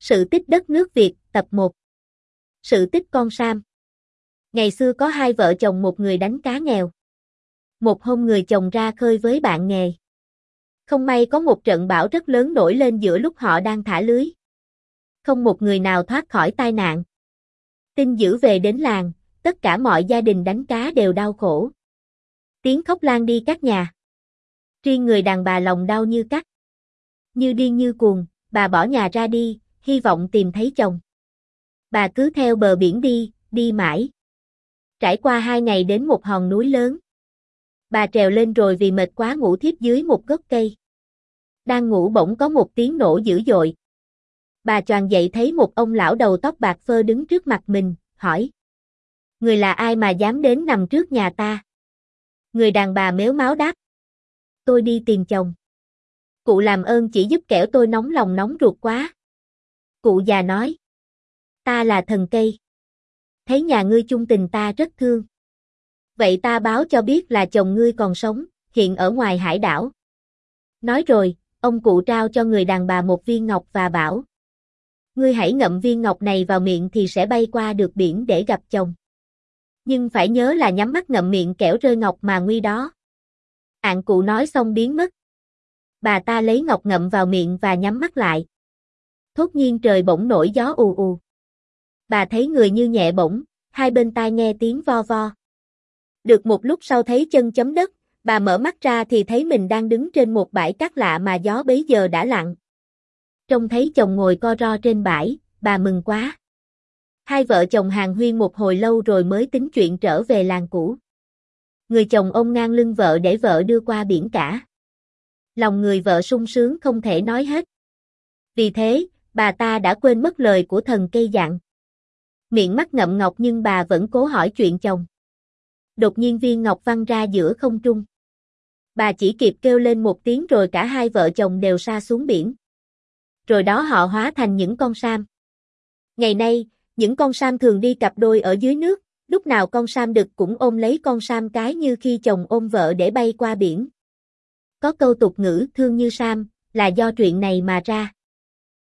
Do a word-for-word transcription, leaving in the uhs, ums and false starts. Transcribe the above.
Sự tích đất nước Việt, tập một. Sự tích con Sam. Ngày xưa có hai vợ chồng một người đánh cá nghèo. Một hôm người chồng ra khơi với bạn nghề. Không may có một trận bão rất lớn nổi lên giữa lúc họ đang thả lưới. Không một người nào thoát khỏi tai nạn. Tin dữ về đến làng, tất cả mọi gia đình đánh cá đều đau khổ. Tiếng khóc lan đi các nhà. Riêng người đàn bà lòng đau như cắt. Như điên như cuồng, bà bỏ nhà ra đi, hy vọng tìm thấy chồng. Bà cứ theo bờ biển đi, đi mãi. Trải qua hai ngày đến một hòn núi lớn. Bà trèo lên rồi vì mệt quá ngủ thiếp dưới một gốc cây. Đang ngủ bỗng có một tiếng nổ dữ dội. Bà choàng dậy thấy một ông lão đầu tóc bạc phơ đứng trước mặt mình, hỏi. Người là ai mà dám đến nằm trước nhà ta? Người đàn bà mếu máo đáp. Tôi đi tìm chồng. Cụ làm ơn chỉ giúp kẻo tôi nóng lòng nóng ruột quá. Cụ già nói. Ta là thần cây. Thấy nhà ngươi chung tình ta rất thương. Vậy ta báo cho biết là chồng ngươi còn sống, hiện ở ngoài hải đảo. Nói rồi, ông cụ trao cho người đàn bà một viên ngọc và bảo. Ngươi hãy ngậm viên ngọc này vào miệng thì sẽ bay qua được biển để gặp chồng. Nhưng phải nhớ là nhắm mắt ngậm miệng kẻo rơi ngọc mà nguy đó. Ạng cụ nói xong biến mất. Bà ta lấy ngọc ngậm vào miệng và nhắm mắt lại. Thốt nhiên trời bỗng nổi gió ù ù. Bà thấy người như nhẹ bỗng, hai bên tai nghe tiếng vo vo. Được một lúc sau thấy chân chấm đất, bà mở mắt ra thì thấy mình đang đứng trên một bãi cát lạ mà gió bấy giờ đã lặng. Trông thấy chồng ngồi co ro trên bãi, bà mừng quá. Hai vợ chồng hàn huyên một hồi lâu rồi mới tính chuyện trở về làng cũ. Người chồng ôm ngang lưng vợ để vợ đưa qua biển cả. Lòng người vợ sung sướng không thể nói hết. Vì thế, bà ta đã quên mất lời của thần cây dặn. Miệng mắt ngậm ngọc nhưng bà vẫn cố hỏi chuyện chồng. Đột nhiên viên ngọc văng ra giữa không trung. Bà chỉ kịp kêu lên một tiếng rồi cả hai vợ chồng đều sa xuống biển. Rồi đó họ hóa thành những con sam. Ngày nay, những con sam thường đi cặp đôi ở dưới nước, lúc nào con sam đực cũng ôm lấy con sam cái như khi chồng ôm vợ để bay qua biển. Có câu tục ngữ thương như sam, là do chuyện này mà ra.